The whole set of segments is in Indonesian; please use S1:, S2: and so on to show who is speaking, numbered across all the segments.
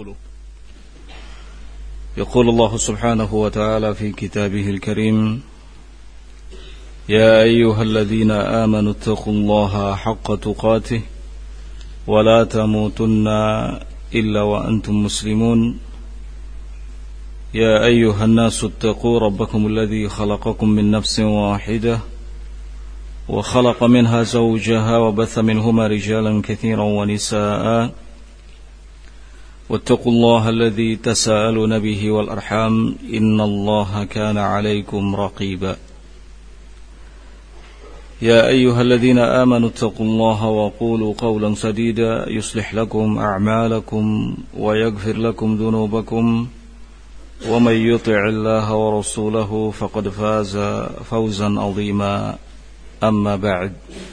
S1: 20. يقول الله سبحانه وتعالى في كتابه الكريم: يا أيها الذين آمنوا اتقوا الله حق تقاته ولا تموتن إلا وأنتم مسلمون يا أيها الناس اتقوا ربكم الذي خلقكم من نفس واحدة وخلق منها زوجها وبث منهما رجالا كثيرا ونساء واتقوا الله الذي تساءلون به والأرحام إن الله كان عليكم رقيبا يا أيها الذين آمنوا اتقوا الله وقولوا قولا سديدا يصلح لكم أعمالكم ويغفر لكم ذنوبكم ومن يطع الله ورسوله فقد فاز فوزا عظيما أما بعد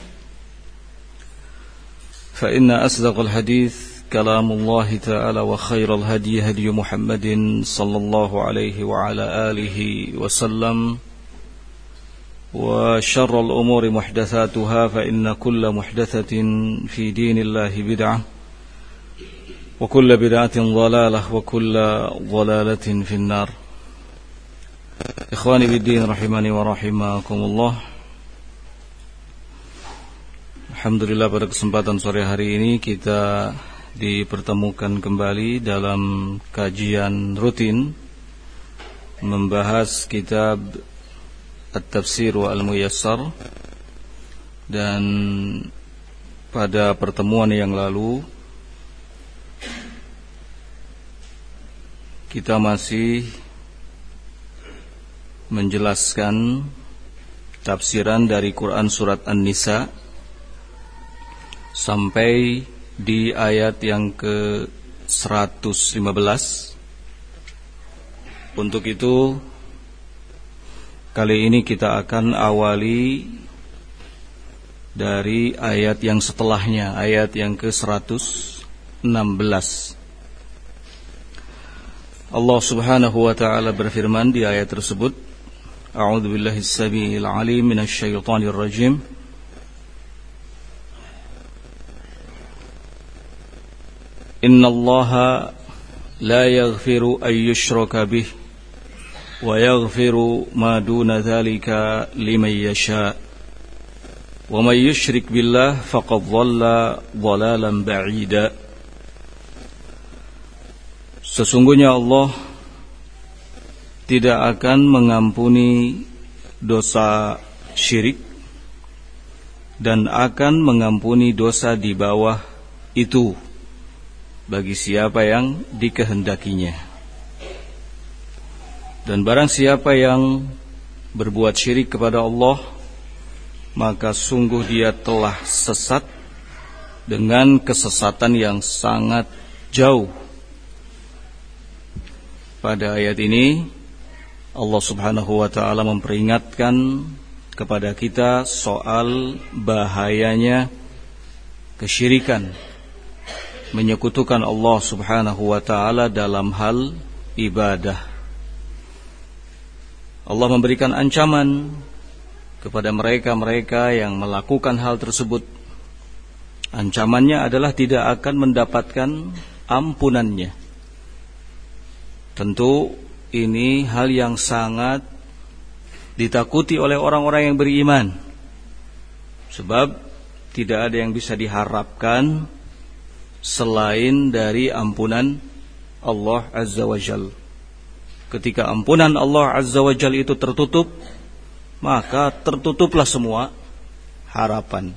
S1: فإن أصدق الحديث كلام الله تعالى وخير الهدي هدي محمد صلى الله عليه وعلى آله وسلم وشر الأمور محدثاتها فإن كل محدثة في دين الله بدعة وكل بدعة ضلالة وكل ضلالة في النار. إخواني بالدين رحمني ورحمكم الله. Alhamdulillah, pada kesempatan sore hari ini kita dipertemukan kembali dalam kajian rutin membahas kitab At-Tafsir wa Al-Muyassar. Dan pada pertemuan yang lalu kita masih menjelaskan tafsiran dari Quran surat An-Nisa sampai di ayat yang ke-115. Untuk itu kali ini kita akan awali dari ayat yang setelahnya, ayat yang ke-116. Allah Subhanahu wa taala berfirman di ayat tersebut, A'udzu billahi as-sami'il 'alim minasy syaithanir rajim. Innallaha la yaghfiru an yushraka bih wa yaghfiru ma duna dzalika liman yasha wa may yushrik billah faqad dhalla dhalalan ba'ida. Sesungguhnya Allah tidak akan mengampuni dosa syirik dan akan mengampuni dosa di bawah itu bagi siapa yang dikehendakinya. Dan barang siapa yang berbuat syirik kepada Allah, maka sungguh dia telah sesat dengan kesesatan yang sangat jauh. Pada ayat ini Allah Subhanahu wa taala memperingatkan kepada kita soal bahayanya kesyirikan, menyekutukan Allah Subhanahu wa taala dalam hal ibadah. Allah memberikan ancaman kepada mereka-mereka yang melakukan hal tersebut. Ancamannya adalah tidak akan mendapatkan ampunannya. Tentu ini hal yang sangat ditakuti oleh orang-orang yang beriman, sebab tidak ada yang bisa diharapkan selain dari ampunan Allah Azza wa Jal. Ketika ampunan Allah Azza wa Jal itu tertutup, maka tertutuplah semua harapan.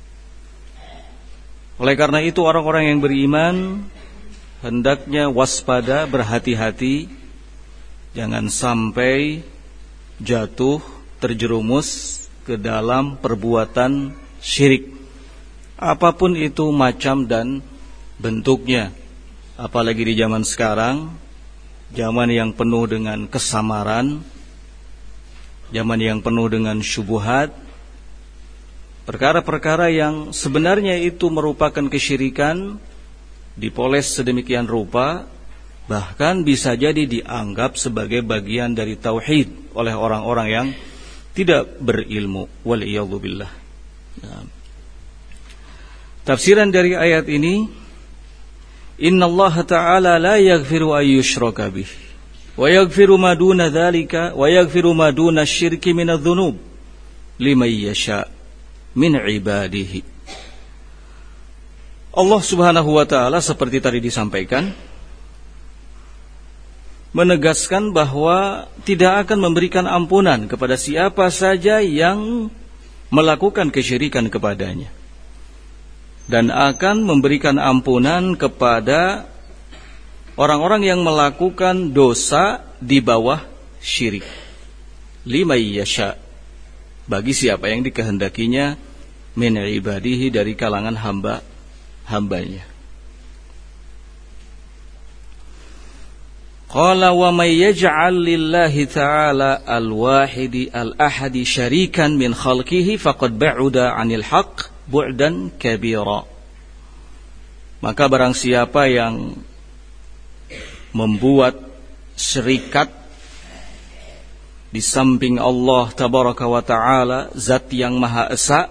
S1: Oleh karena itu orang-orang yang beriman hendaknya waspada, berhati-hati, jangan sampai jatuh terjerumus ke dalam perbuatan syirik, apapun itu macam dan bentuknya. Apalagi di zaman sekarang, zaman yang penuh dengan kesamaran, zaman yang penuh dengan syubhat, perkara-perkara yang sebenarnya itu merupakan kesyirikan dipoles sedemikian rupa, bahkan bisa jadi dianggap sebagai bagian dari tauhid oleh orang-orang yang tidak berilmu. Waliyadzubillah. Tafsiran dari ayat ini Innallaha ta'ala la yaghfiru an yushraka bih wa yaghfiru ma duna dzalika wa yaghfiru ma duna syirki minadz-dzunub liman yasha min ibadihi. Allah Subhanahu wa taala seperti tadi disampaikan menegaskan bahwa tidak akan memberikan ampunan kepada siapa saja yang melakukan kesyirikan kepadanya, dan akan memberikan ampunan kepada orang-orang yang melakukan dosa di bawah syirik. Liman yasha, bagi siapa yang dikehendakinya, min ibadihi, dari kalangan hambanya. Qala wa may yaj'al lillahi ta'ala al-wahidi al-ahadi syarikan min khalqihi faqad ba'uda 'anil haqq bu'dan kabira. Maka barang siapa yang membuat syirikat di samping Allah tabaraka wa ta'ala, zat yang maha esa,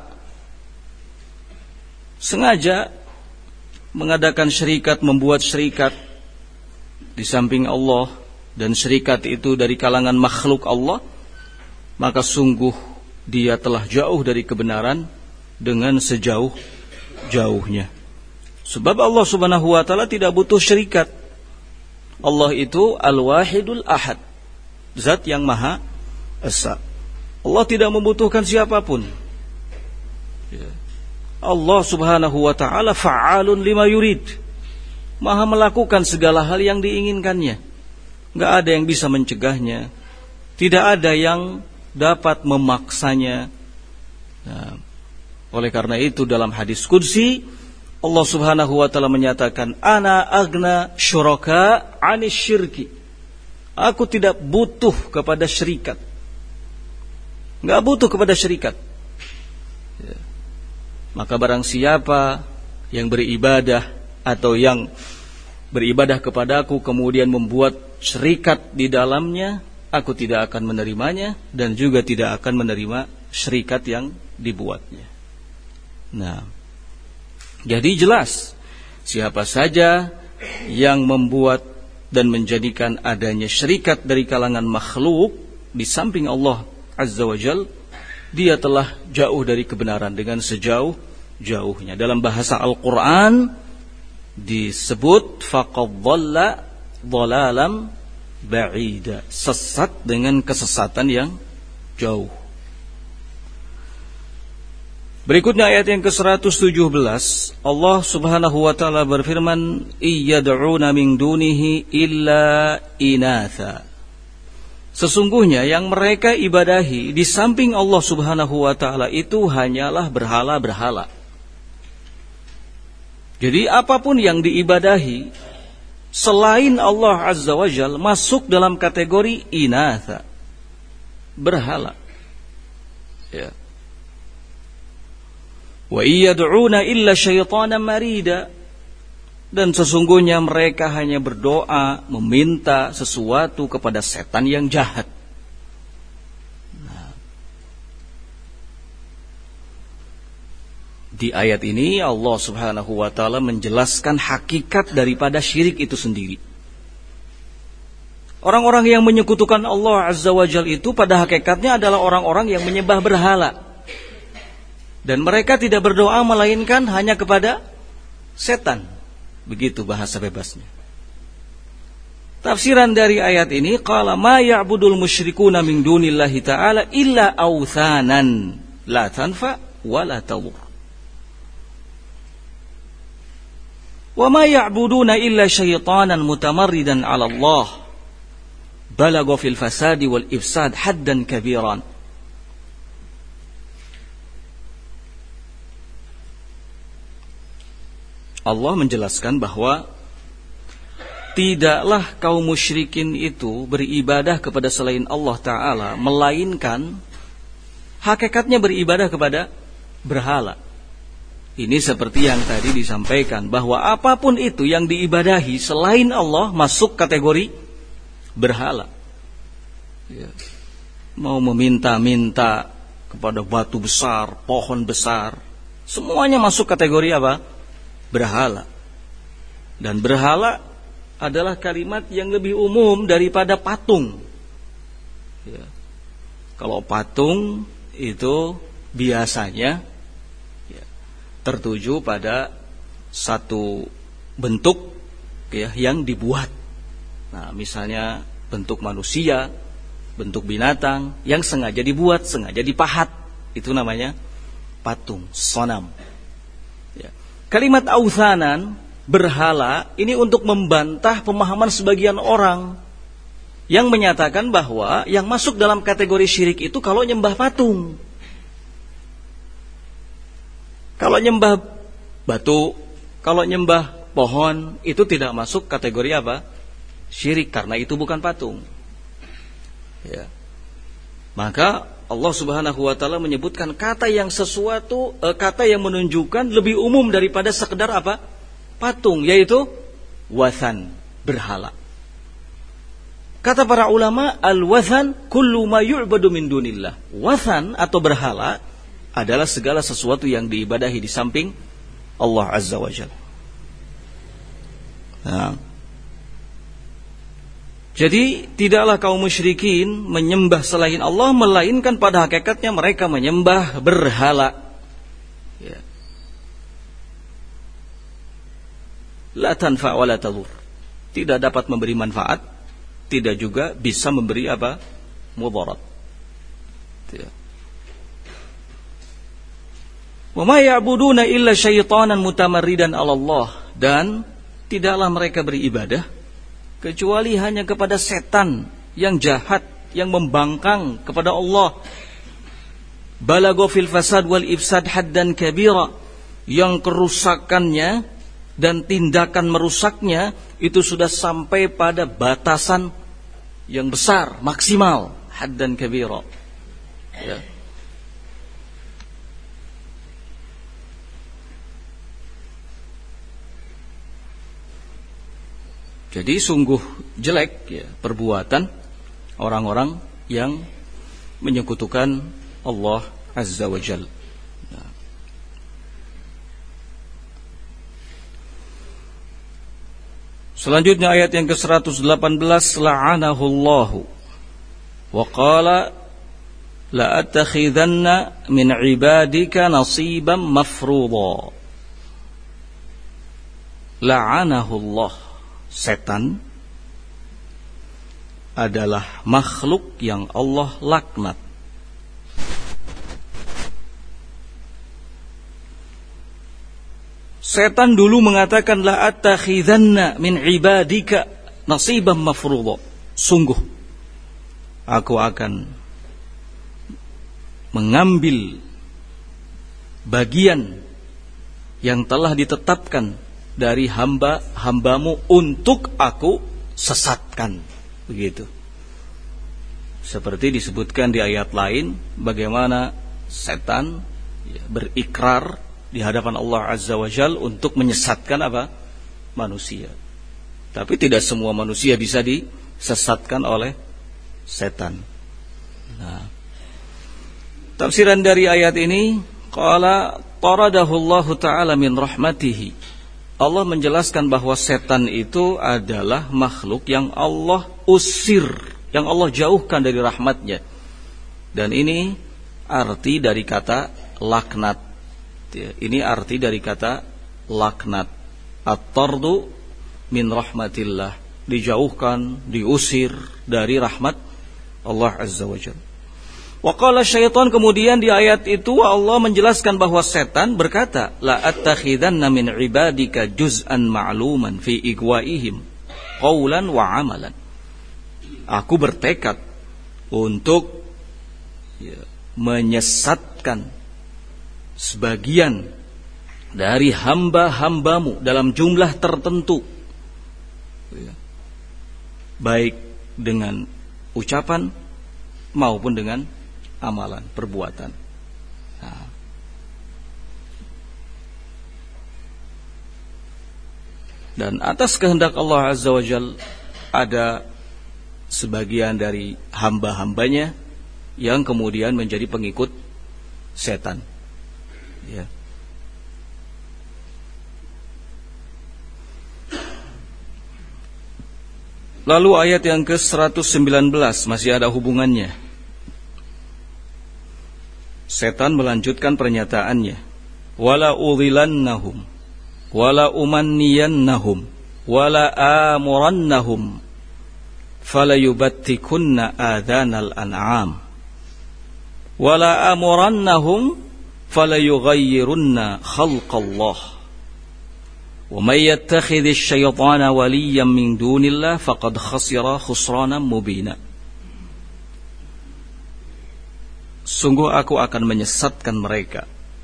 S1: sengaja mengadakan syirikat, membuat syirikat di samping Allah, dan syirikat itu dari kalangan makhluk Allah, maka sungguh dia telah jauh dari kebenaran dengan sejauh-jauhnya. Sebab Allah Subhanahu wa taala tidak butuh syirikat. Allah itu Al-Wahidul Ahad, zat yang maha esa. Allah tidak membutuhkan siapapun. Allah Subhanahu wa taala fa'alun lima yurid, maha melakukan segala hal yang diinginkannya. Gak ada yang bisa mencegahnya, tidak ada yang dapat memaksanya. Nah, oleh karena itu dalam hadis qudsi Allah Subhanahu wa taala menyatakan, ana agna syuraka 'anis syirki. Aku tidak butuh kepada syirikat. Gak butuh kepada syirikat. Maka barang siapa yang beribadah atau yang beribadah kepadaku kemudian membuat syirikat di dalamnya, aku tidak akan menerimanya dan juga tidak akan menerima syirikat yang dibuatnya. Nah, jadi jelas siapa saja yang membuat dan menjadikan adanya syirikat dari kalangan makhluk di samping Allah Azza wa Jal, dia telah jauh dari kebenaran dengan sejauh-jauhnya. Dalam bahasa Al-Quran disebut faqad dhalla dhalalam ba'ida, sesat dengan kesesatan yang jauh. Berikutnya ayat yang ke-117, Allah Subhanahu wa taala berfirman, iyyad'una min dunihi illa inatha. Sesungguhnya yang mereka ibadahi di samping Allah Subhanahu wa taala itu hanyalah berhala-berhala. Jadi apapun yang diibadahi selain Allah Azza wa Jal masuk dalam kategori inatha, berhala. Ya. Wa iyad'una illa syaitanan marida, dan sesungguhnya mereka hanya berdoa meminta sesuatu kepada setan yang jahat. Di ayat ini Allah Subhanahu wa taala menjelaskan hakikat daripada syirik itu sendiri. Orang-orang yang menyekutukan Allah Azza wa Jalla itu pada hakikatnya adalah orang-orang yang menyembah berhala. Dan mereka tidak berdoa melainkan hanya kepada setan. Begitu bahasa bebasnya. Tafsiran dari ayat ini, qala ma ya'budul musyrikuuna min dunillahi ta'ala illa awthanan la tanfa wa la tadur. Wa ma ya'buduna illa syaitanan mutamarridan 'ala Allah balagha fil fasadi wal ifsad haddan kabiran. Allah menjelaskan bahwa tidaklah kaum musyrikin itu beribadah kepada selain Allah Ta'ala, melainkan hakikatnya beribadah kepada berhala. Ini seperti yang tadi disampaikan, bahwa apapun itu yang diibadahi selain Allah masuk kategori berhala. Ya. Mau meminta-minta kepada batu besar, pohon besar, semuanya masuk kategori apa? Berhala. Dan berhala adalah kalimat yang lebih umum daripada patung. Ya. Kalau patung itu biasanya tertuju pada satu bentuk yang dibuat. Nah, misalnya bentuk manusia, bentuk binatang yang sengaja dibuat, sengaja dipahat, itu namanya patung, sonam. Ya. Kalimat authanan, berhala, ini untuk membantah pemahaman sebagian orang yang menyatakan bahwa yang masuk dalam kategori syirik itu kalau nyembah patung. Kalau nyembah batu, kalau nyembah pohon, itu tidak masuk kategori apa? Syirik, karena itu bukan patung. Ya. Maka Allah Subhanahu wa taala menyebutkan kata yang sesuatu, kata yang menunjukkan lebih umum daripada sekedar apa? Patung, yaitu wathan, berhala. Kata para ulama, al-wathan kullu ma yu'badu min dunillah. Wathan atau berhala adalah segala sesuatu yang diibadahi di samping Allah Azza wa Jalla. Nah. Jadi tidaklah kaum musyrikin menyembah selain Allah, melainkan pada hakikatnya mereka menyembah berhala. Ya. La tanfa' wa la tadur. Tidak dapat memberi manfaat, tidak juga bisa memberi apa? Mudarat. Ya. Wa ma ya'buduna illa syaitanan mutamarridan 'ala Allah, dan tidaklah mereka beribadah kecuali hanya kepada setan yang jahat, yang membangkang kepada Allah. Balagha fil fasad wal ifsad haddan kabira, yang kerusakannya dan tindakan merusaknya itu sudah sampai pada batasan yang besar, maksimal, haddan kabira. Ya. Jadi sungguh jelek ya perbuatan orang-orang yang menyekutukan Allah Azza wa Jalla. Nah. Selanjutnya ayat yang ke-118, la'anahullahu wa qala la attakhidanna min ibadika nasiban mafruḍa. La'anahullah. Setan adalah makhluk yang Allah laknat. Setan dulu mengatakan la attakhidanna min ibadika nasiban mafruḍa. Sungguh aku akan mengambil bagian yang telah ditetapkan dari hamba-hambamu untuk aku sesatkan. Begitu. Seperti disebutkan di ayat lain, bagaimana setan berikrar di hadapan Allah Azza wa Jalla untuk menyesatkan apa? Manusia. Tapi tidak semua manusia bisa disesatkan oleh setan. Nah, tafsiran dari ayat ini, qala taradahu Allah Ta'ala min rahmatihi. Allah menjelaskan bahwa setan itu adalah makhluk yang Allah usir, yang Allah jauhkan dari rahmatnya. Dan ini arti dari kata laknat. Ini arti dari kata laknat. At-tardu min rahmatillah. Dijauhkan, diusir dari rahmat Allah Azza wa Jalla. Wa qala syaitan, kemudian di ayat itu Allah menjelaskan bahwa setan berkata, la attakhidanna min ibadika juz'an ma'luman fi igwaihim qawlan wa amalan. Aku bertekad untuk menyesatkan sebagian dari hamba-hambamu dalam jumlah tertentu, baik dengan ucapan maupun dengan amalan, perbuatan. Nah. Dan atas kehendak Allah Azza wa Jalla ada sebagian dari hamba-hambanya yang kemudian menjadi pengikut setan. Ya. Lalu ayat yang ke-119 masih ada hubungannya. Setan melanjutkan pernyataannya. Wala udhilannahum wala umanniyannahum wala amurannahum falayubattikunna adhanal an'am wala amurannahum falayughayyirunna khalqallah wa may yattakhidhish syaitana waliyyan min dunillah faqad khasira khusranan mubina. Sungguh aku akan menyesatkan mereka.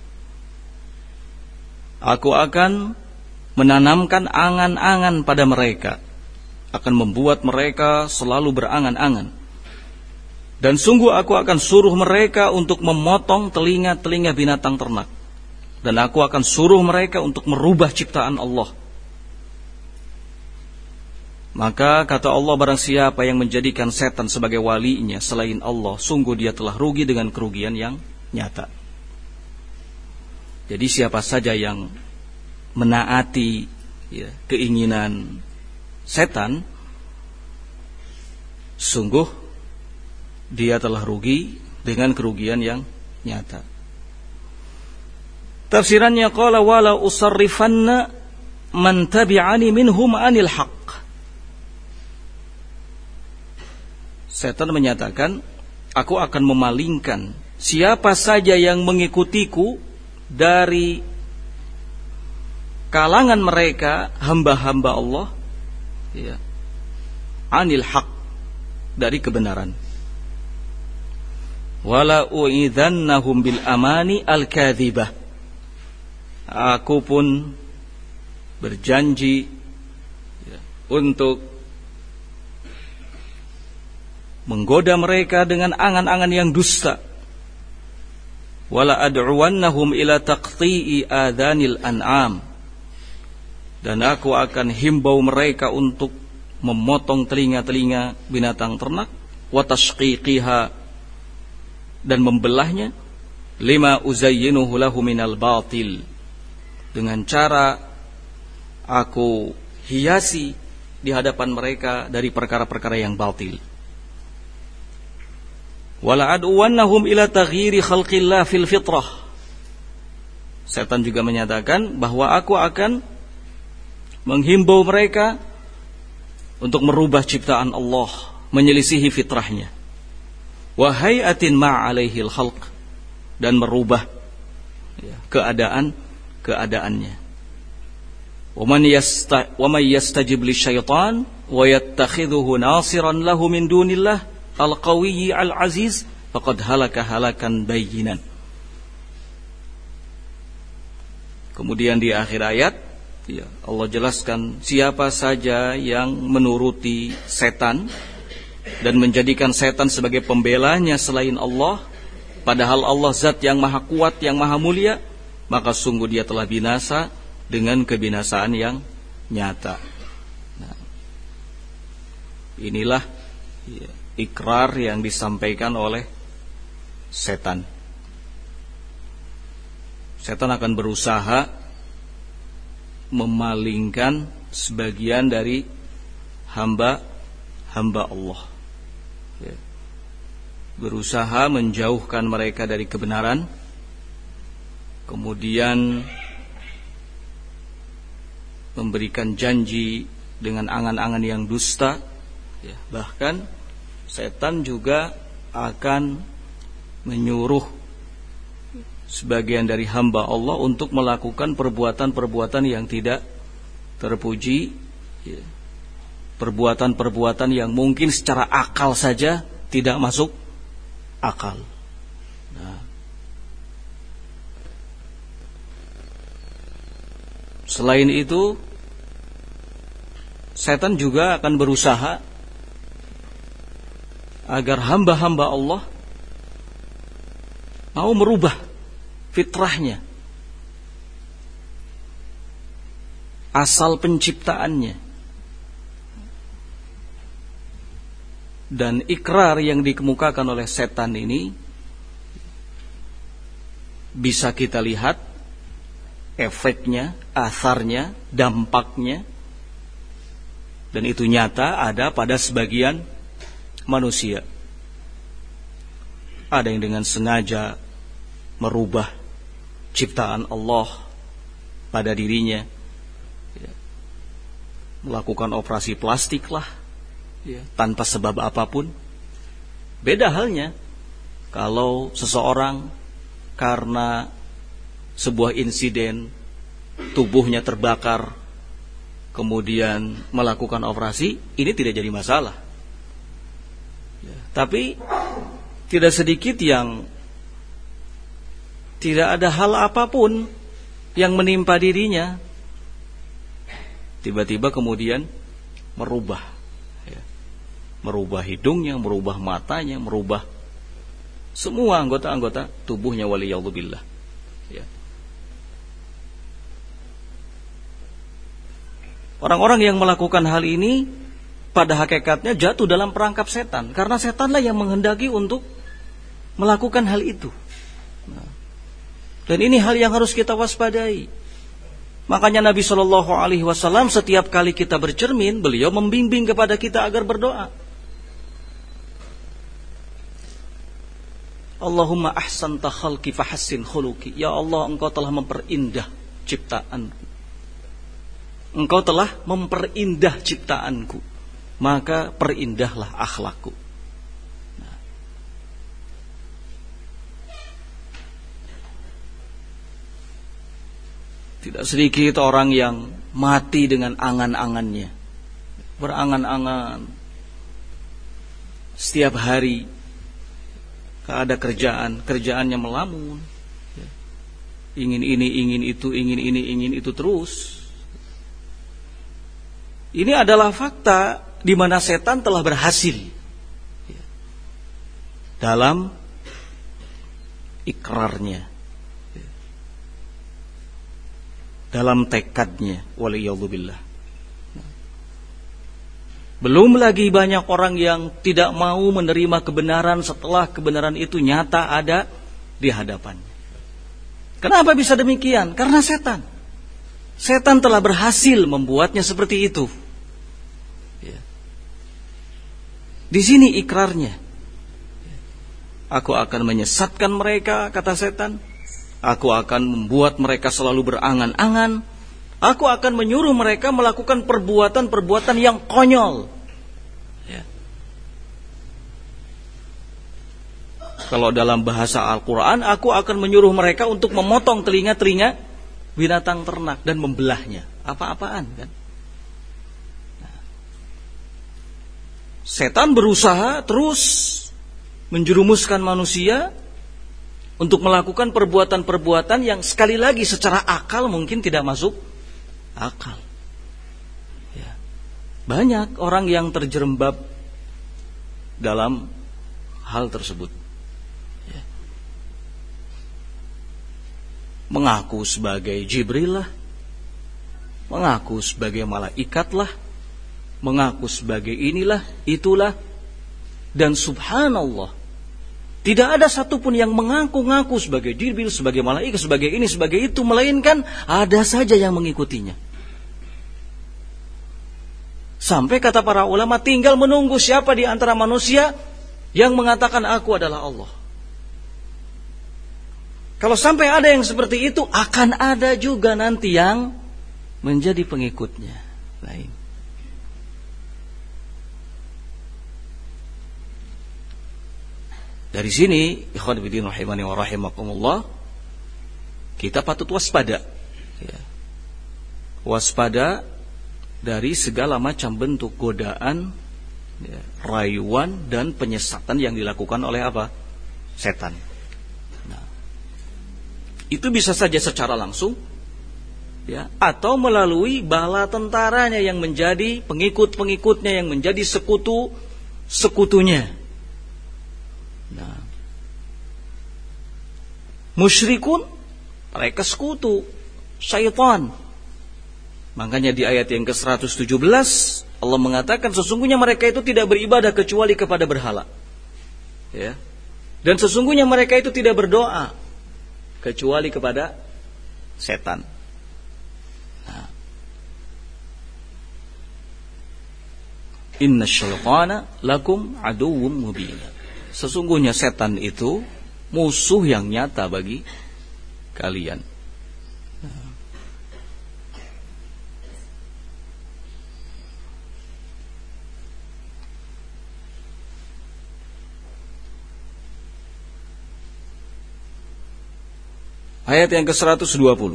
S1: Aku akan menanamkan angan-angan pada mereka, akan membuat mereka selalu berangan-angan. Dan sungguh aku akan suruh mereka untuk memotong telinga-telinga binatang ternak. Dan aku akan suruh mereka untuk merubah ciptaan Allah. Maka kata Allah, barang siapa yang menjadikan setan sebagai walinya selain Allah, sungguh dia telah rugi dengan kerugian yang nyata. Jadi siapa saja yang menaati keinginan setan, sungguh dia telah rugi dengan kerugian yang nyata. Tafsirannya qala wala usarrifanna man tabi'ani minhum anil haqq. Setan menyatakan, aku akan memalingkan siapa saja yang mengikutiku dari kalangan mereka hamba-hamba Allah, anil haq, dari kebenaran. Wala u'idzannahum bil amani al kadzibah. Aku pun berjanji untuk menggoda mereka dengan angan-angan yang dusta. Wala ad'uwannahum ila taqti'i adhanil an'am. Dan aku akan himbau mereka untuk memotong telinga-telinga binatang ternak, wa tashqiqiha, dan membelahnya, lima uzayyinuhu lahu minal batil, dengan cara aku hiasi di hadapan mereka dari perkara-perkara yang batil. Wala ad'uwannahum ila taghyiri khalqillah fil fitrah. Setan juga menyatakan bahwa aku akan menghimbau mereka untuk merubah ciptaan Allah, menyelisihi fitrahnya. Wa hayatin ma'alaihil khalq, dan merubah keadaannya. Wa man yastajib lisyaitan wa yattakhidhuhu nasiran lahu min dunillah al-qawiyyi al-aziz faqad halaka halakan bayyinan. Kemudian di akhir ayat Allah jelaskan siapa saja yang menuruti setan dan menjadikan setan sebagai pembelanya selain Allah, padahal Allah zat yang maha kuat, yang maha mulia, maka sungguh dia telah binasa dengan kebinasaan yang nyata. Nah, inilah ikrar yang disampaikan oleh setan. Setan akan berusaha memalingkan sebagian dari hamba Allah, berusaha menjauhkan mereka dari kebenaran, kemudian memberikan janji dengan angan-angan yang dusta. Bahkan setan juga akan menyuruh sebagian dari hamba Allah untuk melakukan perbuatan-perbuatan yang tidak terpuji, perbuatan-perbuatan yang mungkin secara akal saja tidak masuk akal. Nah, selain itu, setan juga akan berusaha agar hamba-hamba Allah mau merubah fitrahnya, asal penciptaannya. Dan ikrar yang dikemukakan oleh setan ini bisa kita lihat efeknya, atharnya, dampaknya Dan itu nyata ada pada sebagian manusia. Ada yang dengan sengaja merubah ciptaan Allah pada dirinya, melakukan operasi plastik lah, tanpa sebab apapun. Beda halnya kalau seseorang karena sebuah insiden tubuhnya terbakar kemudian melakukan operasi, ini tidak jadi masalah. Tapi tidak sedikit yang tidak ada hal apapun yang menimpa dirinya, tiba-tiba kemudian merubah hidungnya, merubah matanya, merubah semua anggota-anggota tubuhnya, waliyadzubillah. Orang-orang yang melakukan hal ini pada hakikatnya jatuh dalam perangkap setan, karena setanlah yang menghendaki untuk melakukan hal itu. Dan ini hal yang harus kita waspadai. Makanya Nabi SAW setiap kali kita bercermin, beliau membimbing kepada kita agar berdoa. Allahumma ahsanta khalqi fahassin khuluqi. Ya Allah, Engkau telah memperindah ciptaanku. Engkau telah memperindah ciptaanku, maka perindahlah akhlakku. Tidak sedikit orang yang mati dengan angan-angannya, berangan-angan setiap hari. Ada kerjaannya melamun, ingin ini, ingin itu, ingin ini, ingin itu terus. Ini adalah fakta di mana setan telah berhasil dalam ikrarnya, dalam tekadnya, waliyadzubillah. Belum lagi banyak orang yang tidak mau menerima kebenaran setelah kebenaran itu nyata ada di hadapannya. Kenapa bisa demikian? Karena setan telah berhasil membuatnya seperti itu. Di sini ikrarnya. Aku akan menyesatkan mereka, kata setan. Aku akan membuat mereka selalu berangan-angan. Aku akan menyuruh mereka melakukan perbuatan-perbuatan yang konyol. Kalau dalam bahasa Al-Quran, aku akan menyuruh mereka untuk memotong telinga-telinga binatang ternak dan membelahnya. Apa-apaan kan? Setan berusaha terus menjerumuskan manusia untuk melakukan perbuatan-perbuatan yang sekali lagi secara akal mungkin tidak masuk akal. Banyak orang yang terjerembab dalam hal tersebut. Mengaku sebagai Jibril lah, mengaku sebagai malaikat lah, mengaku sebagai inilah, itulah. Dan subhanallah, tidak ada satupun yang mengaku-ngaku sebagai Jibril, sebagai malaikat, sebagai ini, sebagai itu, melainkan ada saja yang mengikutinya. Sampai kata para ulama, tinggal menunggu siapa di antara manusia yang mengatakan aku adalah Allah. Kalau sampai ada yang seperti itu, akan ada juga nanti yang menjadi pengikutnya. Lain. Dari sini, ikhwan fillah rahimani wa rahimakumullah, kita patut waspada. Waspada dari segala macam bentuk godaan, rayuan dan penyesatan yang dilakukan oleh apa? Setan. Nah, itu bisa saja secara langsung, atau melalui bala tentaranya yang menjadi pengikut-pengikutnya, yang menjadi sekutu-sekutunya. Nah, musyrikun, mereka sekutu syaitan. Makanya di ayat yang ke-117 Allah mengatakan sesungguhnya mereka itu tidak beribadah kecuali kepada berhala. Dan sesungguhnya mereka itu tidak berdoa kecuali kepada setan. Nah, Innasyaitana lakum aduwwum mubin. Sesungguhnya setan itu musuh yang nyata bagi kalian. Ayat yang ke-120.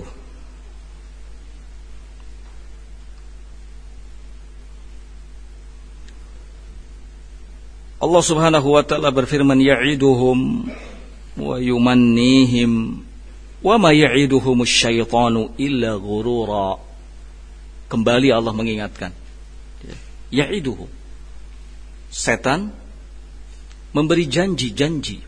S1: Allah Subhanahu wa ta'ala berfirman, ya'iduhum wa yumannihim wa ma ya'iduhumus syaitanu illa ghurura. Kembali Allah mengingatkan, ya'iduhum, setan memberi janji-janji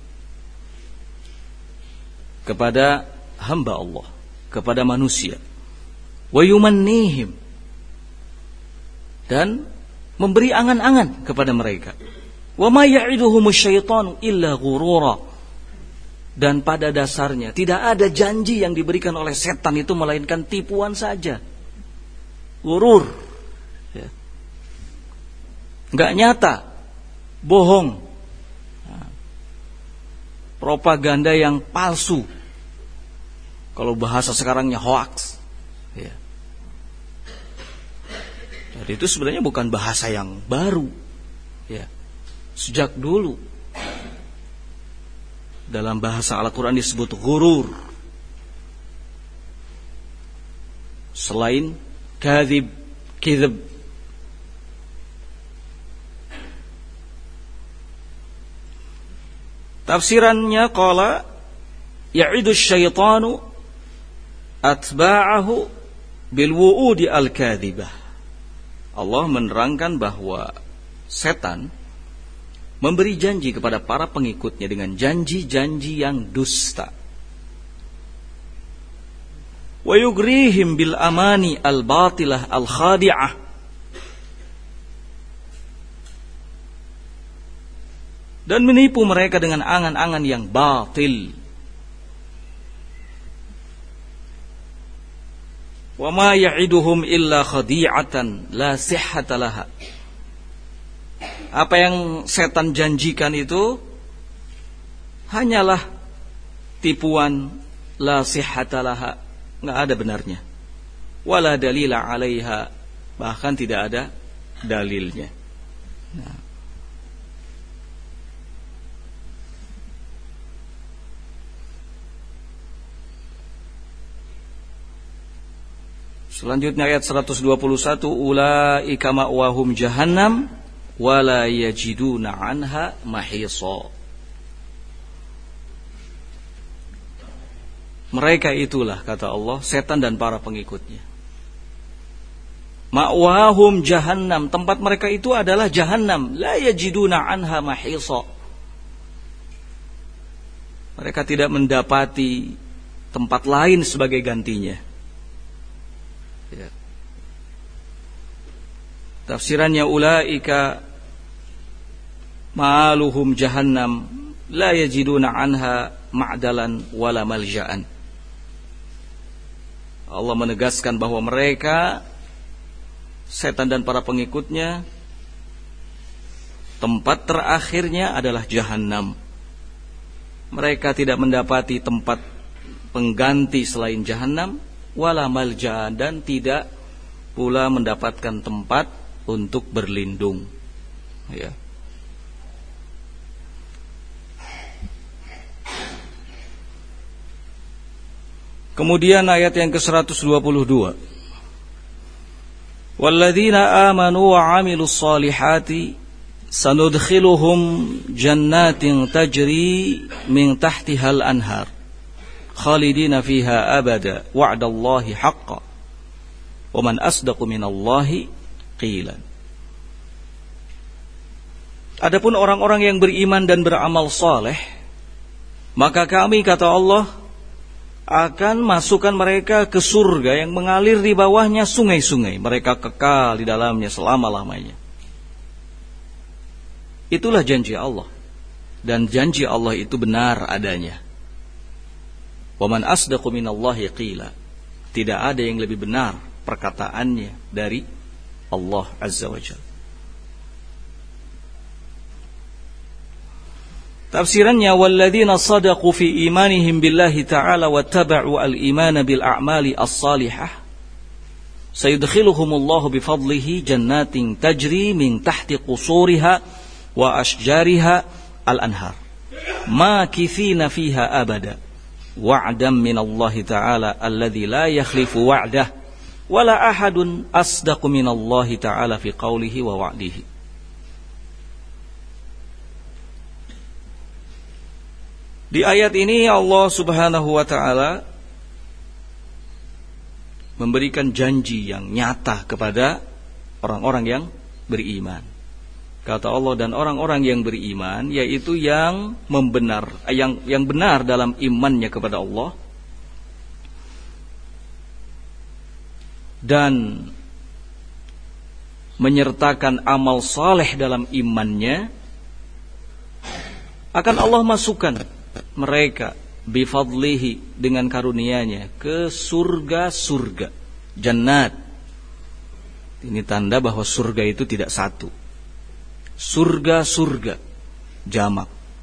S1: kepada hamba Allah, kepada manusia, wa yumannihim, dan memberi angan-angan kepada mereka. Wa ma ya'iduhumus syaitanu illa ghurura. Dan pada dasarnya tidak ada janji yang diberikan oleh setan itu melainkan tipuan saja. Ghurur. Ya. Enggak nyata, bohong. Propaganda yang palsu. Kalau bahasa sekarangnya hoax. Ya. Jadi itu sebenarnya bukan bahasa yang baru. Ya. Sejak dulu dalam bahasa Al-Quran disebut ghurur. Selain kadhib, kidhab. Tafsirannya qala ya'idu syaitanu atba'ahu bil wu'udi al-kadhibah. Allah menerangkan bahwa setan memberi janji kepada para pengikutnya dengan janji-janji yang dusta. Wa yugrihim bil amani al-batilah al-khadi'ah. Dan menipu mereka dengan angan-angan yang batil. Wa ma ya'iduhum illa khadi'atan la sihhata laha. Apa yang setan janjikan itu hanyalah tipuan, la sihhata laha, enggak ada benarnya. Wala dalila 'alaiha, bahkan tidak ada dalilnya. Nah. Selanjutnya ayat 121, ulaika ma'wahum jahannam wala yajiduna anha mahisa. Mereka itulah, kata Allah, setan dan para pengikutnya. Ma'wahum jahannam, tempat mereka itu adalah jahannam, la yajiduna anha mahisa. Mereka tidak mendapati tempat lain sebagai gantinya. Ya. Tafsirannya ulaika ma'aluhum jahannam la yajiduna anha ma'dalan wala malja'an. Allah menegaskan bahwa mereka, setan dan para pengikutnya, tempat terakhirnya adalah jahannam. Mereka tidak mendapati tempat pengganti selain jahannam, wala malja, dan tidak pula mendapatkan tempat untuk berlindung. Ya. Kemudian ayat yang ke-122. Walladzina amanu wa 'amilus solihati sanudkhiluhum jannatin tajri min tahtihal anhar khalidina fiha abada wa'dallahi haqqan wa man asdaqu minallahi qilan. Adapun orang-orang yang beriman dan beramal saleh, maka kami, kata Allah, akan masukkan mereka ke surga yang mengalir di bawahnya sungai-sungai. Mereka kekal di dalamnya selama-lamanya. Itulah janji Allah. Dan janji Allah itu benar adanya. Wa man asdaqu minallahi qila. Tidak ada yang lebih benar perkataannya dari Allah Azza wa Jalla. Tafsirannya, walladzina sadaqu fi imanihim billahi ta'ala wattaba'u al-imana bil a'mali as-salihah sayudkhiluhumullahu bifadlihi jannatin tajri min tahti qusuriha wa ashjariha al-anhar makithina fiha abada wa'dan minallahi ta'ala alladzi la yakhlifu wa'dah wala ahadun asdaqu minallahi ta'ala fi qawlihi wa wa'dihi. Di ayat ini Allah Subhanahu wa ta'ala memberikan janji yang nyata kepada orang-orang yang beriman. Kata Allah, dan orang-orang yang beriman yaitu yang benar dalam imannya kepada Allah dan menyertakan amal saleh dalam imannya, akan Allah masukkan mereka bifadlihi dengan karunia-Nya ke surga-surga, jannat. Ini tanda bahwa surga itu tidak satu. Surga-surga jamak.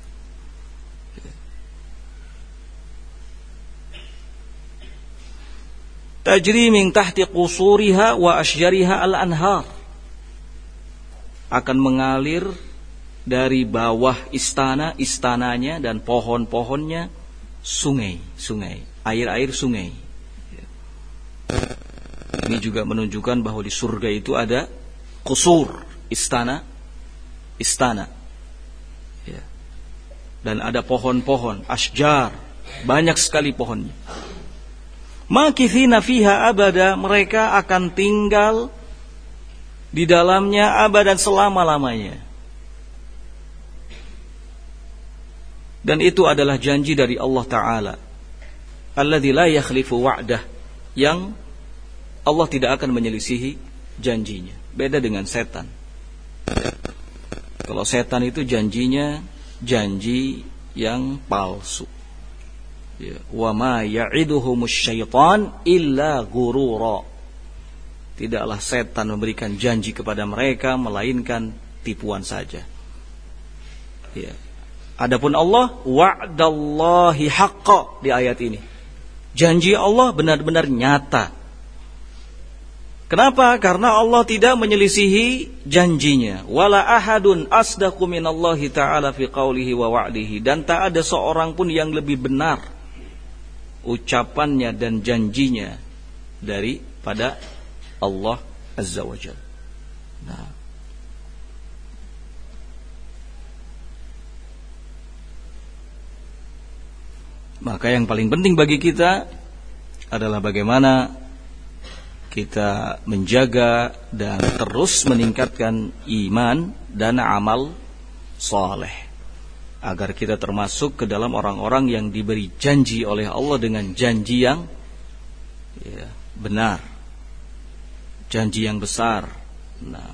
S1: Tajri min tahti qusuriha wa ashjariha al-anhar. Akan mengalir dari bawah istananya dan pohon-pohonnya sungai, air-air sungai. Ini juga menunjukkan bahwa di surga itu ada qusur, istana. Ya. Dan ada pohon-pohon, ashjar, banyak sekali pohonnya. Makithina fiha abada, mereka akan tinggal di dalamnya abadan, selama-lamanya. Dan itu adalah janji dari Allah Ta'ala, alladzi la yakhlifu wa'dah, yang Allah tidak akan menyelisihi janjinya. Beda dengan setan. Kalau setan itu janjinya janji yang palsu. Wa ma ya'iduhumus syaitan illa ghurura. Tidaklah setan memberikan janji kepada mereka melainkan tipuan saja. Ya. Adapun Allah, wa'dallahi haqqa, di ayat ini. Janji Allah benar-benar nyata. Kenapa? Karena Allah tidak menyelisihi janjinya. Wala ahadun asdaqu minallahi ta'ala fi qawlihi wa wa'dihi. Dan tak ada seorang pun yang lebih benar ucapannya dan janjinya daripada Allah Azza wa Jalla. Nah, maka yang paling penting bagi kita adalah bagaimana kita menjaga dan terus meningkatkan iman dan amal saleh, agar kita termasuk ke dalam orang-orang yang diberi janji oleh Allah dengan janji yang benar, janji yang besar. Nah,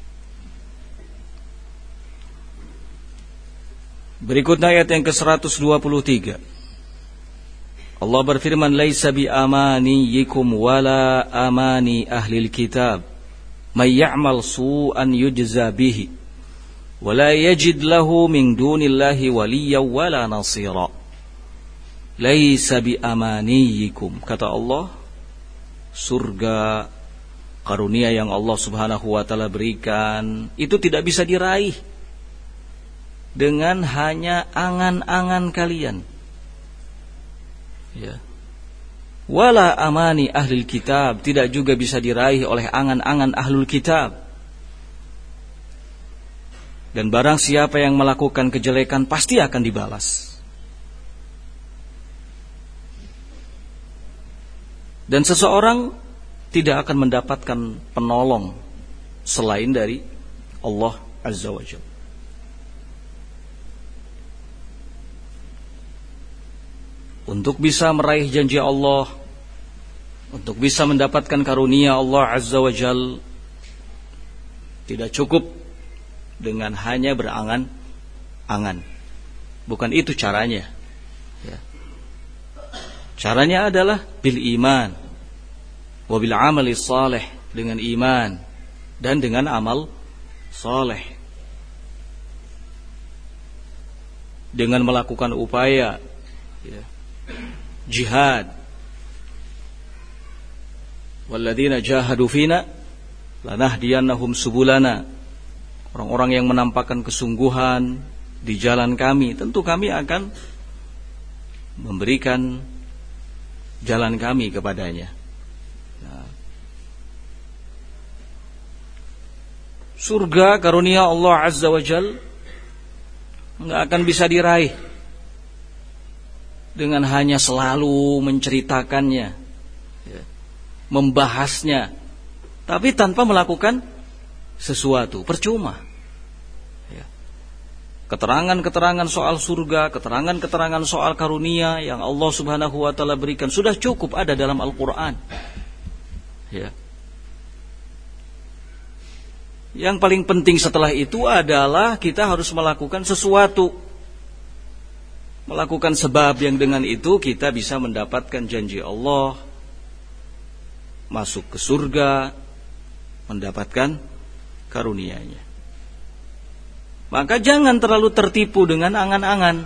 S1: berikutnya ayat yang ke-123. Allah berfirman, laisa bi amaniyikum wala amani ahlil kitab may ya'mal su'an yujza bihi wala yajid lahu min dunillahi waliyyan wala nasira. Laisa bi amaniyikum, kata Allah, surga, karunia yang Allah Subhanahu wa ta'ala berikan itu tidak bisa diraih dengan hanya angan-angan kalian. Ya. Wala amani ahlul kitab, tidak juga bisa diraih oleh angan-angan ahlul kitab. Dan barang siapa yang melakukan kejelekan pasti akan dibalas. Dan seseorang tidak akan mendapatkan penolong selain dari Allah Azza wa Jalla. Untuk bisa meraih janji Allah, untuk bisa mendapatkan karunia Allah Azza wa Jal, tidak cukup dengan hanya berangan-angan. Bukan itu caranya. Ya. Caranya adalah bil iman, wa bil amali saleh, dengan iman dan dengan amal saleh. dengan melakukan upaya jihad. Walladzina jahadu fina lanahdiyannahum subulana. Orang-orang yang menampakkan kesungguhan di jalan kami, tentu kami akan memberikan jalan kami kepadanya. Surga karunia Allah Azza wa Jal nggak akan bisa diraih dengan hanya selalu menceritakannya, membahasnya, tapi tanpa melakukan sesuatu, percuma. Keterangan-keterangan soal surga, keterangan-keterangan soal karunia yang Allah Subhanahu wa taala berikan sudah cukup ada dalam Al-Qur'an. Yang paling penting setelah itu adalah kita harus melakukan sesuatu. Melakukan sebab yang dengan itu kita bisa mendapatkan janji Allah, masuk ke surga, mendapatkan karunia-Nya. Maka jangan terlalu tertipu dengan angan-angan.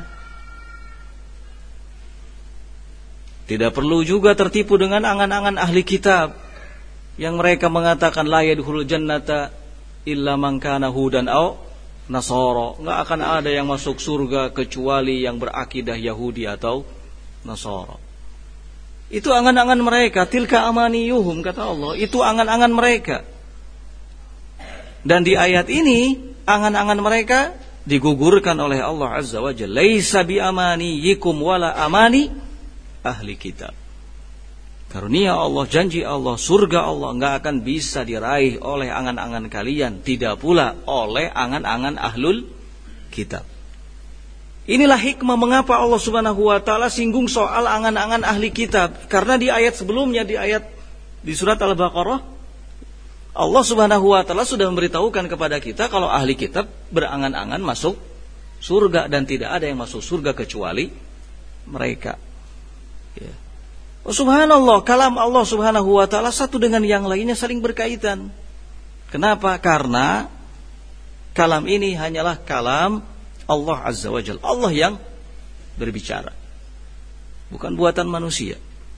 S1: Tidak perlu juga tertipu dengan angan-angan ahli kitab yang mereka mengatakan la yadkhulul jannata illa man kana hudan aw nasara. Enggak akan ada yang masuk surga kecuali yang berakidah Yahudi atau Nasara. Itu angan-angan mereka, tilka amaniyuhum kata Allah, itu angan-angan mereka. Dan di ayat ini angan-angan mereka digugurkan oleh Allah Azza wa Jalla. Laisa bi amaniyikum wala amani ahli kitab. Karunia Allah, janji Allah, surga Allah enggak akan bisa diraih oleh angan-angan kalian, tidak pula oleh angan-angan ahlul kitab. Inilah hikmah mengapa Allah Subhanahu wa taala singgung soal angan-angan ahli kitab. Karena di ayat sebelumnya, di surat Al-Baqarah, Allah Subhanahu wa taala sudah memberitahukan kepada kita kalau ahli kitab berangan-angan masuk surga dan tidak ada yang masuk surga kecuali mereka. Subhanallah, kalam Allah Subhanahu wa taala satu dengan yang lainnya saling berkaitan. Kenapa? Karena kalam ini hanyalah kalam Allah Azza wa Jalla. Allah yang berbicara, bukan buatan manusia.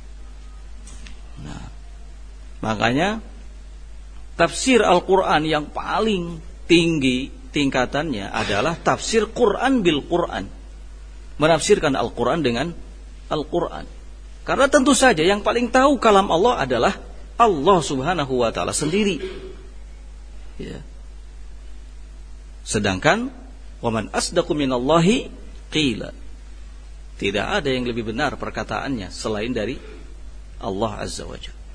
S1: Nah, makanya tafsir Al-Quran yang paling tinggi tingkatannya adalah tafsir Quran bil Quran. Menafsirkan Al-Quran dengan Al-Quran. Karena tentu saja yang paling tahu kalam Allah adalah Allah Subhanahu wa taala sendiri. Sedangkan waman asdaqu minallahi qila. Tidak ada yang lebih benar perkataannya selain dari Allah Azza wa Jalla.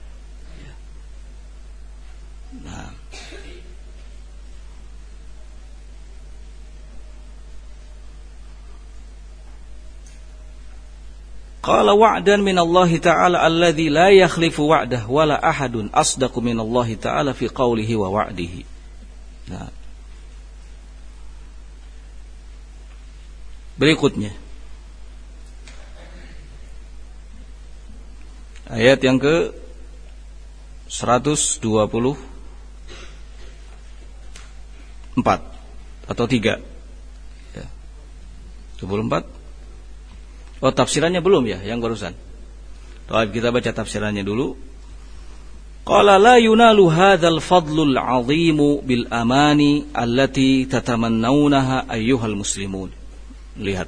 S1: Nah, qala wa'dan min Allah ta'ala alladhi la yakhlifu wa'dah wala ahadun asdaqu min Allah ta'ala fi qawlihi wa wa'dihi. Nah, berikutnya ayat yang ke 124 atau 3 ya. 24. Oh, tafsirannya belum ya yang barusan. Kita baca tafsirannya dulu. Qala la yunalu hadzal fadlul 'azimu bil amani allati tatamannawnaha ayyuhal muslimun. Lihat.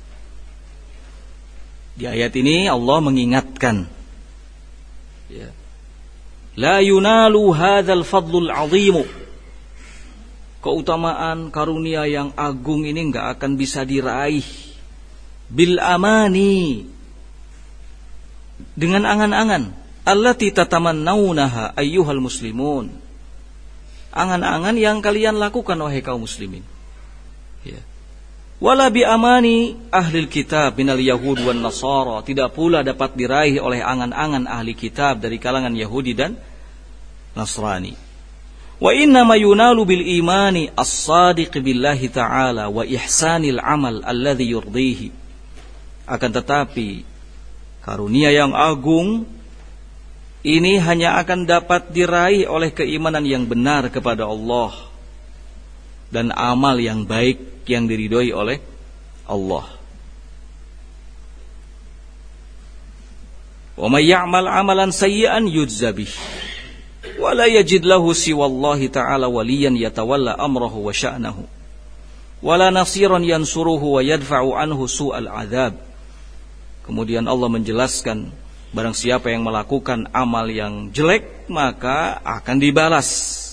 S1: Di ayat ini Allah mengingatkan, ya. La yunalu hadzal fadlul 'azimu. Keutamaan karunia yang agung ini enggak akan bisa diraih bil amani, dengan angan-angan, allati tatamannawnaha ayyuhal muslimun. Angan-angan yang kalian lakukan wahai kaum muslimin. Ya. Wala bi amani ahli kitab minal yahud wan nasara. Tidak pula dapat diraih oleh angan-angan ahli kitab dari kalangan Yahudi dan Nasrani. Wa inna ma yunalu bil imani as-sadiq billahi ta'ala wa ihsanil amal alladhi yurdihi. Akan tetapi karunia yang agung ini hanya akan dapat diraih oleh keimanan yang benar kepada Allah dan amal yang baik yang diridhoi oleh Allah. Wa may ya'mal 'amalan sayyi'an yujza bih. Wa la yajid lahu siwallahi ta'ala waliyan yatawalla amrahu wa sya'nahu. Wa la nasiran yansuruhu wa yadfa'u anhu su'al 'adzab. Kemudian Allah menjelaskan, barang siapa yang melakukan amal yang jelek maka akan dibalas.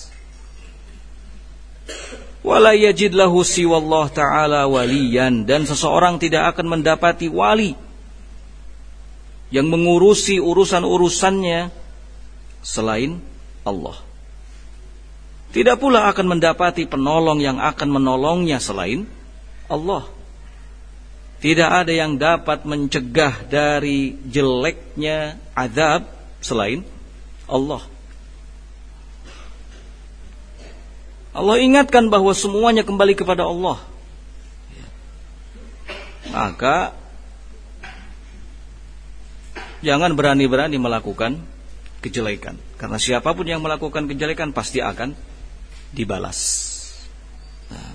S1: Wala yajid lahu siwallah ta'ala waliyan, dan seseorang tidak akan mendapati wali yang mengurusi urusan-urusannya selain Allah. Tidak pula akan mendapati penolong yang akan menolongnya selain Allah. Tidak ada yang dapat mencegah dari jeleknya azab selain Allah. Allah ingatkan bahwa semuanya kembali kepada Allah. Maka jangan berani-berani melakukan kejelekan, karena siapapun yang melakukan kejelekan pasti akan dibalas. Nah.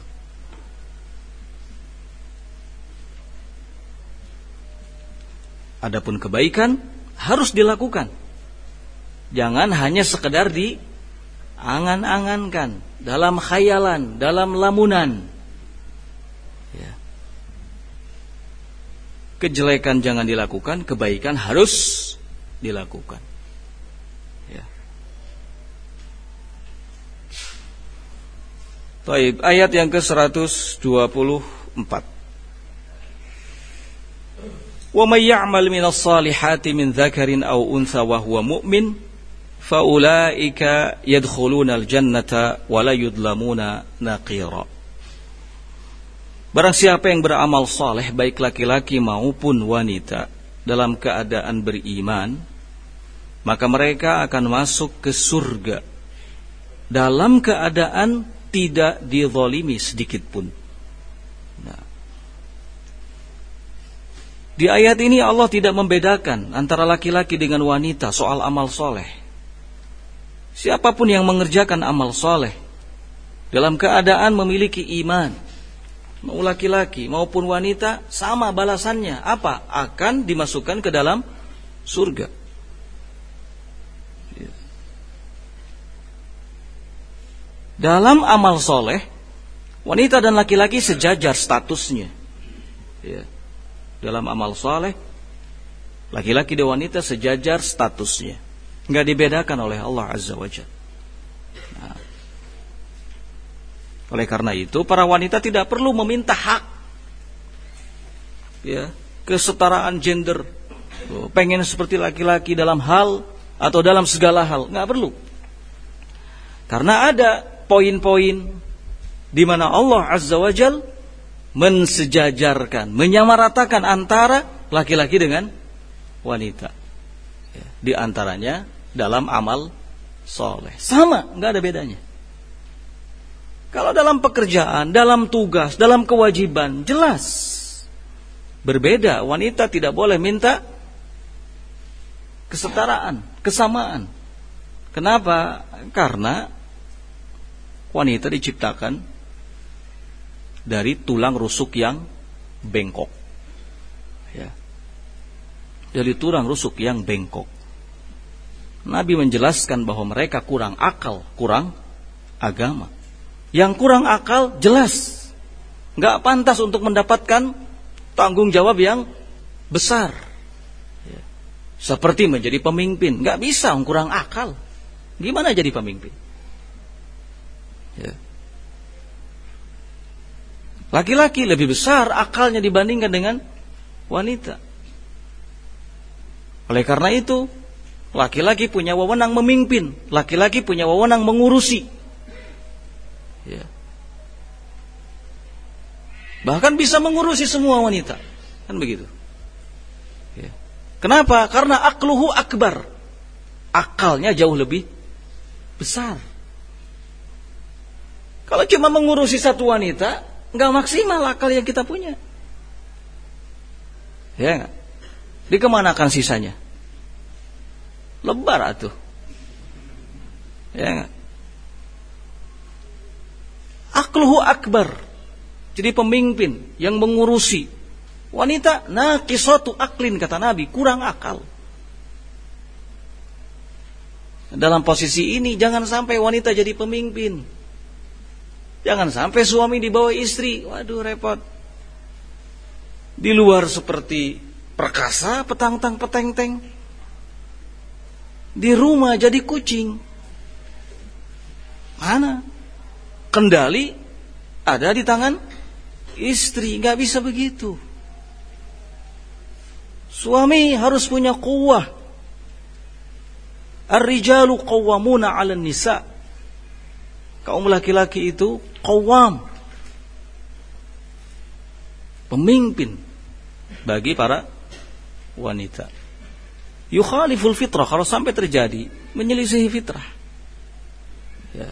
S1: Adapun kebaikan harus dilakukan. Jangan hanya sekedar diangan-angankan, dalam khayalan, dalam lamunan. Ya. Kejelekan jangan dilakukan, kebaikan harus dilakukan. Ya. Baik, ayat yang ke-124. Wa may ya'mal minas salihati min dzakarin aw untha wa huwa mu'min faulaika yadkhulunal jannata wa la yudlamuna naqira. Barang siapa yang beramal saleh baik laki-laki maupun wanita dalam keadaan beriman, maka mereka akan masuk ke surga dalam keadaan tidak dizalimi sedikit pun. Nah, di ayat ini Allah tidak membedakan antara laki-laki dengan wanita soal amal soleh. Siapapun yang mengerjakan amal soleh dalam keadaan memiliki iman, mau laki-laki maupun wanita, sama balasannya. Apa? Akan dimasukkan ke dalam surga. Dalam amal soleh, wanita dan laki-laki sejajar statusnya. Dalam amal soleh, laki-laki dan wanita sejajar statusnya, nggak dibedakan oleh Allah Azza wa Jalla. Nah, oleh karena itu para wanita tidak perlu meminta hak, kesetaraan gender, pengen seperti laki-laki dalam hal atau dalam segala hal, nggak perlu. Karena ada poin-poin di mana Allah Azza wa Jalla mensejajarkan, menyamaratakan antara laki-laki dengan wanita. Di antaranya dalam amal soleh, sama, nggak ada bedanya. Kalau dalam pekerjaan, dalam tugas, dalam kewajiban, jelas berbeda. Wanita tidak boleh minta kesetaraan, kesamaan. Kenapa? Karena wanita diciptakan dari tulang rusuk yang bengkok. Dari tulang rusuk yang bengkok. Nabi menjelaskan bahwa mereka kurang akal, kurang agama. Yang kurang akal jelas gak pantas untuk mendapatkan tanggung jawab yang besar, seperti menjadi pemimpin. Gak bisa, kurang akal. Gimana jadi pemimpin? Laki-laki lebih besar akalnya dibandingkan dengan wanita. Oleh karena itu, laki-laki punya wewenang memimpin, laki-laki punya wewenang mengurusi. Bahkan bisa mengurusi semua wanita, kan begitu. Kenapa? Karena aqluhu akbar, akalnya jauh lebih besar. Kalau cuma mengurusi satu wanita, nggak maksimal akal yang kita punya. Ya nggak? Dikemanakan sisanya? Lebar atuh. Ya nggak? Aqluhu akbar, jadi pemimpin yang mengurusi. Wanita naqisatu aqlin, kata Nabi, kurang akal. Dalam posisi ini jangan sampai wanita jadi pemimpin. Jangan sampai suami di bawah istri. Waduh, repot. Di luar seperti perkasa, petang-tang, peteng-teng. Di rumah jadi kucing. Mana? Kendali ada di tangan istri. Gak bisa begitu. Suami harus punya quwwah. Ar-rijalu qawwamuna 'alan nisa. Kaum laki-laki itu qawwam, pemimpin bagi para wanita. Yukhaliful fitrah, kalau sampai terjadi menyelisihi fitrah. Ya.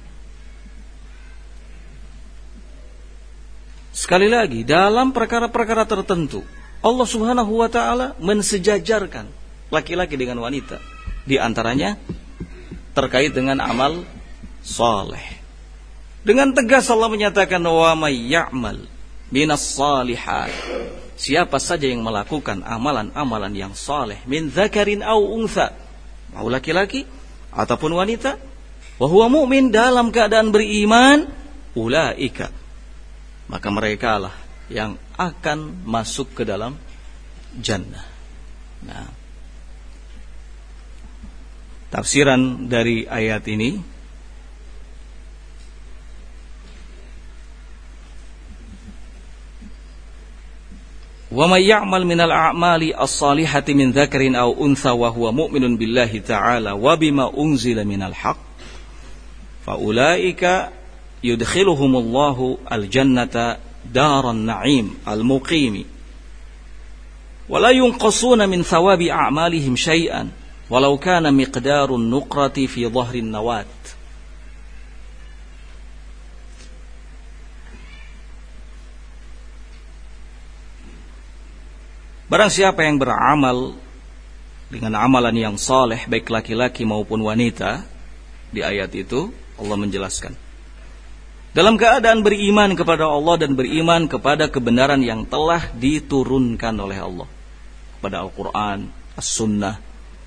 S1: Sekali lagi, dalam perkara-perkara tertentu Allah Subhanahu wa taala mensejajarkan laki-laki dengan wanita. Di antaranya terkait dengan amal saleh. Dengan tegas Allah menyatakan wa may ya'mal minas salihat. Siapa saja yang melakukan amalan-amalan yang saleh min dzakarin aw untha, mau laki-laki ataupun wanita, wa huwa mu'min, dalam keadaan beriman, ulaika, maka merekalah yang akan masuk ke dalam jannah. Nah, tafsiran dari ayat ini wa may ya'mal minal a'mali as-salihati min dzakarin aw untha wa huwa mu'minun billahi ta'ala wa bima unzila minal haqq fa ulaika yudkhiluhumullahu al-jannata daran na'im al-muqimi wa la yunqasuna min thawabi a'malihim syai'an walau kana miqdarun nuqrati fi dhahrin nawat. Barang siapa yang beramal dengan amalan yang saleh, baik laki-laki maupun wanita, di ayat itu Allah menjelaskan, dalam keadaan beriman kepada Allah dan beriman kepada kebenaran yang telah diturunkan oleh Allah, pada Al-Quran, As-Sunnah,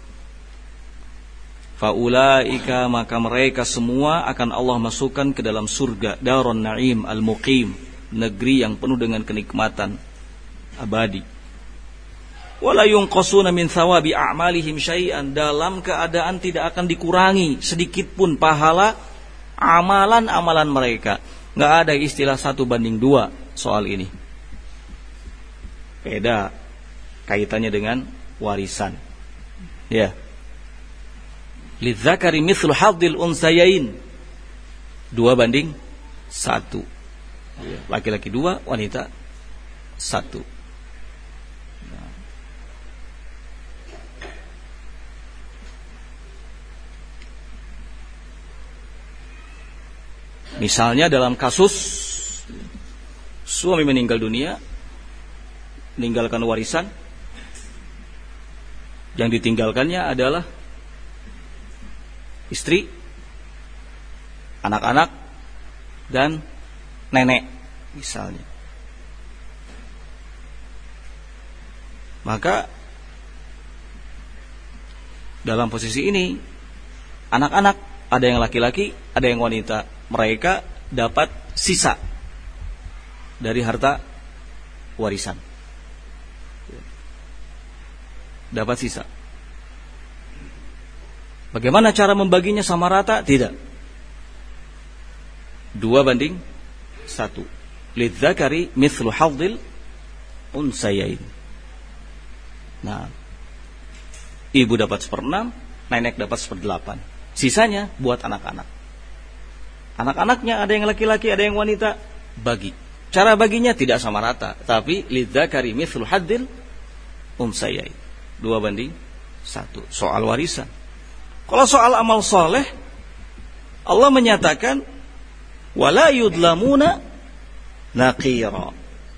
S1: faulaika, maka mereka semua akan Allah masukkan ke dalam surga, Darun Na'im Al-Muqim, negeri yang penuh dengan kenikmatan abadi. Wala yunqasuna min thawabi a'malihim syai'an, dalam keadaan tidak akan dikurangi sedikit pun pahala amalan-amalan mereka. Enggak ada istilah 1:2 soal ini. Beda kaitannya dengan warisan. Ya. Lidzakari mithlu hadzil unsayain, 2:1. Laki-laki 2, wanita 1. Misalnya dalam kasus suami meninggal dunia, meninggalkan warisan, yang ditinggalkannya adalah istri, anak-anak, dan nenek misalnya. Maka dalam posisi ini, anak-anak, ada yang laki-laki, ada yang wanita, mereka dapat sisa dari harta warisan. Dapat sisa. Bagaimana cara membaginya sama rata? Tidak. 2:1. Lidzakari mithlu hadzil unsayain. Nah, ibu dapat 1/6, nenek dapat 1/8. Sisanya buat anak-anak. Anak-anaknya ada yang laki-laki, ada yang wanita, bagi. Cara baginya tidak sama rata, tapi lidzakari mithlu hadzil unsayain. 2:1 soal warisan. Kalau soal amal soleh, Allah menyatakan wala yudlamuna naqira.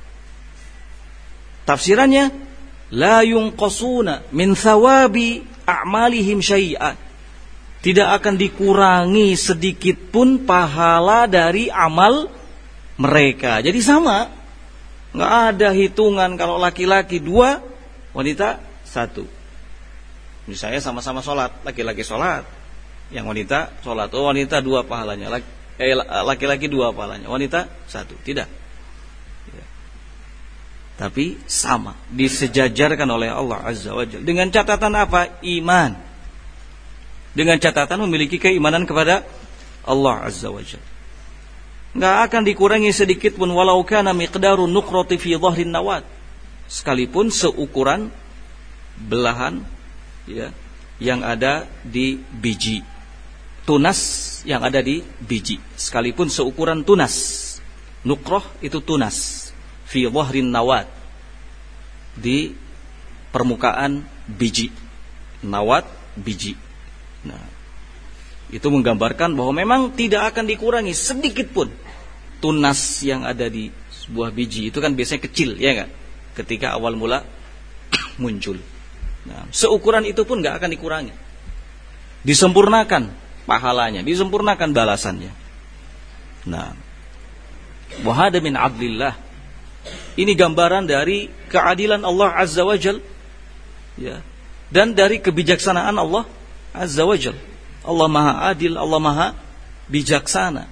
S1: Tafsirannya la yunqasuna min thawabi a'malihim syai'an. Tidak akan dikurangi sedikit pun pahala dari amal mereka. Jadi sama. Nggak ada hitungan kalau laki-laki 2, wanita 1. Misalnya sama-sama sholat, laki-laki sholat, Yang wanita sholat, wanita 2 pahalanya, laki-laki 2 pahalanya, wanita 1. Tidak. Ya. Tapi sama, disejajarkan oleh Allah Azza wa Jalla. Dengan catatan apa? Iman. Dengan catatan memiliki keimanan kepada Allah Azza wa Jalla. Nggak akan dikurangi sedikit pun, walau kana miqdaru nuqrati fi dhahrin nawat, sekalipun seukuran belahan ya yang ada di biji tunas, yang ada di biji, sekalipun seukuran tunas. Nuqrah itu tunas, fi dhahrin nawat, di permukaan biji, nawat biji. Nah, itu menggambarkan bahwa memang tidak akan dikurangi sedikit pun tunas yang ada di sebuah biji. Itu kan biasanya kecil, ya enggak? Ketika awal mula muncul. Nah, seukuran itu pun enggak akan dikurangi. Disempurnakan pahalanya, disempurnakan balasannya. Nah, wa hada min adlillah. Ini gambaran dari keadilan Allah Azza wa Jalla, ya, dan dari kebijaksanaan Allah Azza wa Jalla. Allah Maha Adil, Allah Maha Bijaksana.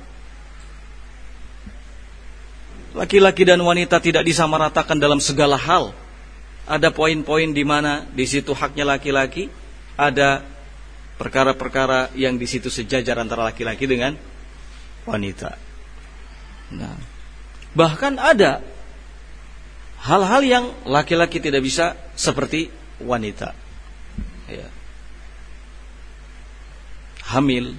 S1: Laki-laki dan wanita tidak disamaratakan dalam segala hal. Ada poin-poin di mana di situ haknya laki-laki, ada perkara-perkara yang di situ sejajar antara laki-laki dengan wanita. Nah, bahkan ada hal-hal yang laki-laki tidak bisa seperti wanita. Ya. Hamil,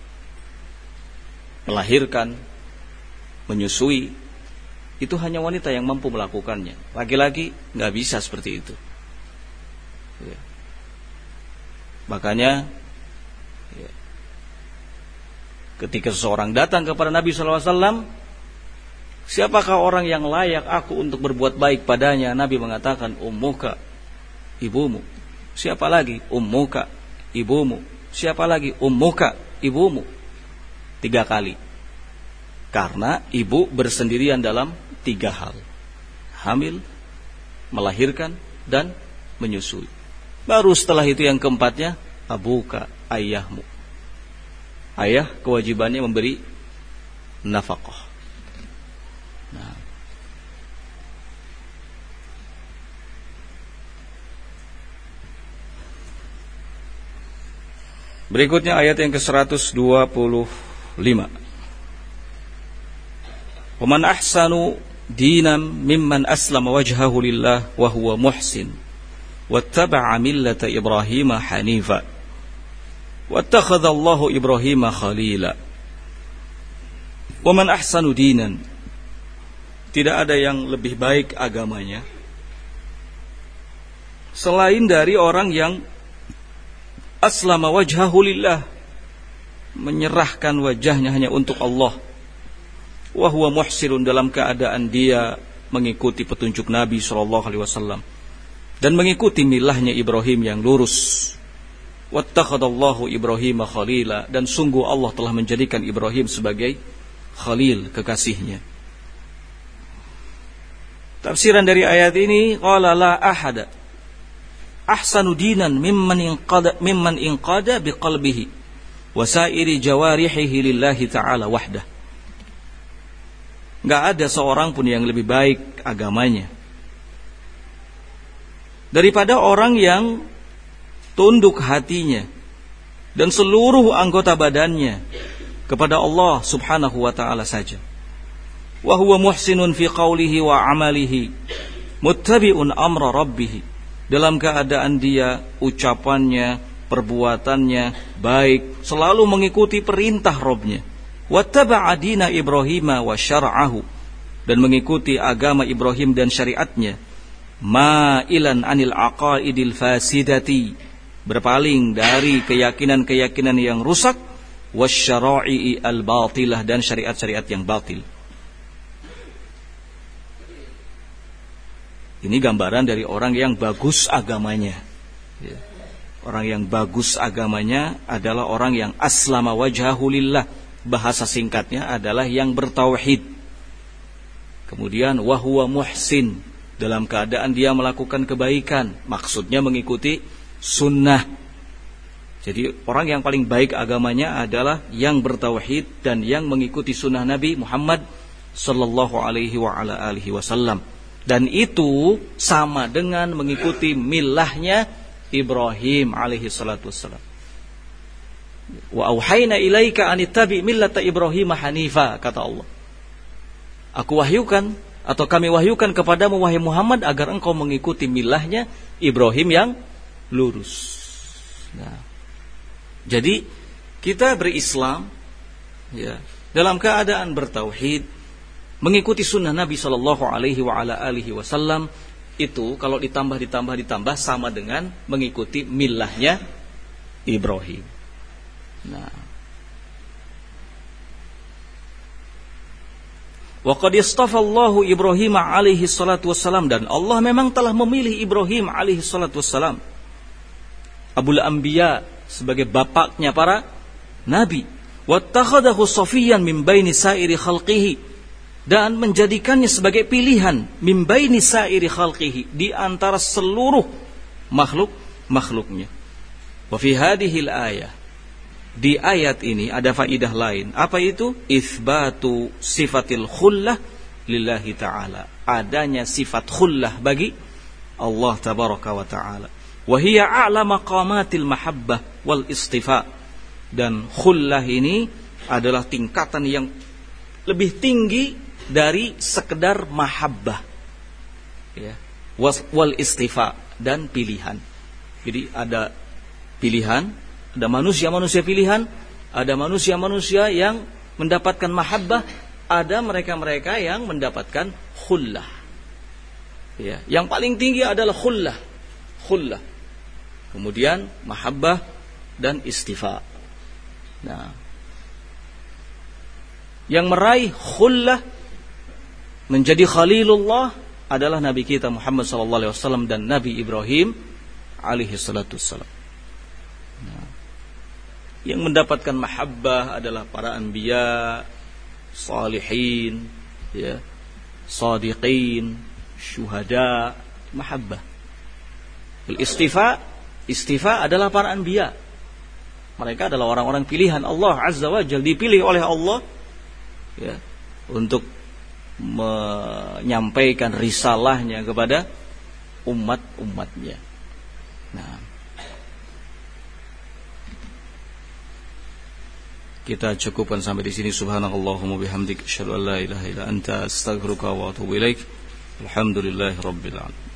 S1: melahirkan, menyusui, itu hanya wanita yang mampu melakukannya. Laki-laki nggak bisa seperti itu. Ya. Makanya, ya, ketika seseorang datang kepada Nabi SAW, siapakah orang yang layak aku untuk berbuat baik padanya? Nabi mengatakan, ummuka, ibumu. Siapa lagi? Ummuka, ibumu. Siapa lagi? Ummuka, ibumu. 3 kali. Karena ibu bersendirian dalam 3 hal. Hamil, melahirkan, dan menyusui. Baru setelah itu yang keempatnya, abuka, ayahmu. Ayah kewajibannya memberi nafkah. Nah, berikutnya ayat yang ke-125. Wa man ahsanu dinan mimman aslama wajhahu lillah wa huwa muhsin wattaba'a millata Ibrahim hanifa wattakhadha Allahu Ibrahim khalila. Wa man ahsanu dinan, tidak ada yang lebih baik agamanya selain dari orang yang aslama wajhahu lillah, menyerahkan wajahnya hanya untuk Allah, wa huwa muhsinun, dalam keadaan dia mengikuti petunjuk Nabi SAW dan mengikuti milahnya Ibrahim yang lurus. Wattakhadallahu Ibrahim khalila, dan sungguh Allah telah menjadikan Ibrahim sebagai khalil, kekasihnya. Tafsiran dari ayat ini, qala la ahada ahsanu dinan mimman inqada biqalbihi wa sairi jawarihihi lillahi ta'ala wahdah. Gak ada seorang pun yang lebih baik agamanya daripada orang yang tunduk hatinya dan seluruh anggota badannya kepada Allah subhanahu wa ta'ala saja. Wa huwa muhsinun fi qawlihi wa amalihi muttabi'un amra rabbih, dalam keadaan dia ucapannya, perbuatannya baik, selalu mengikuti perintah Rabbnya. Wattaba'a dina Ibrahim wa syara'ahu, dan mengikuti agama Ibrahim dan syariatnya. Ma'ilan anil aqaidil fasidati, berpaling dari keyakinan-keyakinan yang rusak, wasyara'i al-batilah, dan syariat-syariat yang batil. Ini gambaran dari orang yang bagus agamanya. Orang yang bagus agamanya adalah orang yang aslama wajhahu lillah. Bahasa singkatnya adalah yang bertauhid. Kemudian wahuwa muhsin, dalam keadaan dia melakukan kebaikan, maksudnya mengikuti sunnah. Jadi orang yang paling baik agamanya adalah yang bertauhid dan yang mengikuti sunnah Nabi Muhammad sallallahu alaihi wa ala alihi wasallam. Dan itu sama dengan mengikuti milahnya Ibrahim alaihi salatu wassalam. Wa auhayna ilaika an ittabi millata Ibrahim hanifa, kata Allah. Aku wahyukan atau kami wahyukan kepadamu wahai Muhammad agar engkau mengikuti milahnya Ibrahim yang lurus. Nah, jadi kita berislam ya, dalam keadaan bertauhid, mengikuti sunnah Nabi sallallahu alaihi wa ala alihi wasallam, itu kalau ditambah sama dengan mengikuti milahnya Ibrahim. Nah, wa qad istafa Allahu Ibrahim alaihi salatu wassalam, dan Allah memang telah memilih Ibrahim alaihi salatu wassalam, Abul Anbiya, sebagai bapaknya para nabi. Wattakhadahu safiyan min baini sa'iri khalqihi, dan menjadikannya sebagai pilihan min baini sa'iri khalqihi, di antara seluruh makhluknya. Wa fi hadhil ayah, di ayat ini ada faidah lain. Apa itu? Itsbatu sifatil khullah lillahi ta'ala, adanya sifat khullah bagi Allah tabaraka wa ta'ala. Wa hiya a'la maqamatil mahabbah wal istifa, dan khullah ini adalah tingkatan yang lebih tinggi dari sekedar mahabbah ya, wal istifa, dan pilihan. Jadi ada pilihan, ada manusia-manusia pilihan, ada manusia-manusia yang mendapatkan mahabbah, ada mereka-mereka yang mendapatkan khullah ya. Yang paling tinggi adalah khullah. Kemudian mahabbah dan istifa. Nah, yang meraih khullah menjadi khalilullah adalah Nabi kita Muhammad sallallahu alaihi wasallam dan Nabi Ibrahim alaihi salatu wassalam. Nah, yang mendapatkan mahabbah adalah para anbiya, salihin, ya, shadiqin, syuhada, mahabbah. Istifa adalah para anbiya. Mereka adalah orang-orang pilihan Allah Azza wa Jalla, dipilih oleh Allah ya, untuk menyampaikan risalahnya kepada umat-umatnya. Nah, kita cukupkan sampai di sini. Subhanakallahumma bihamdik, asyhadu an la ilaha illa anta, astaghfiruka wa atubu ilaik. Alhamdulillahirabbil alamin.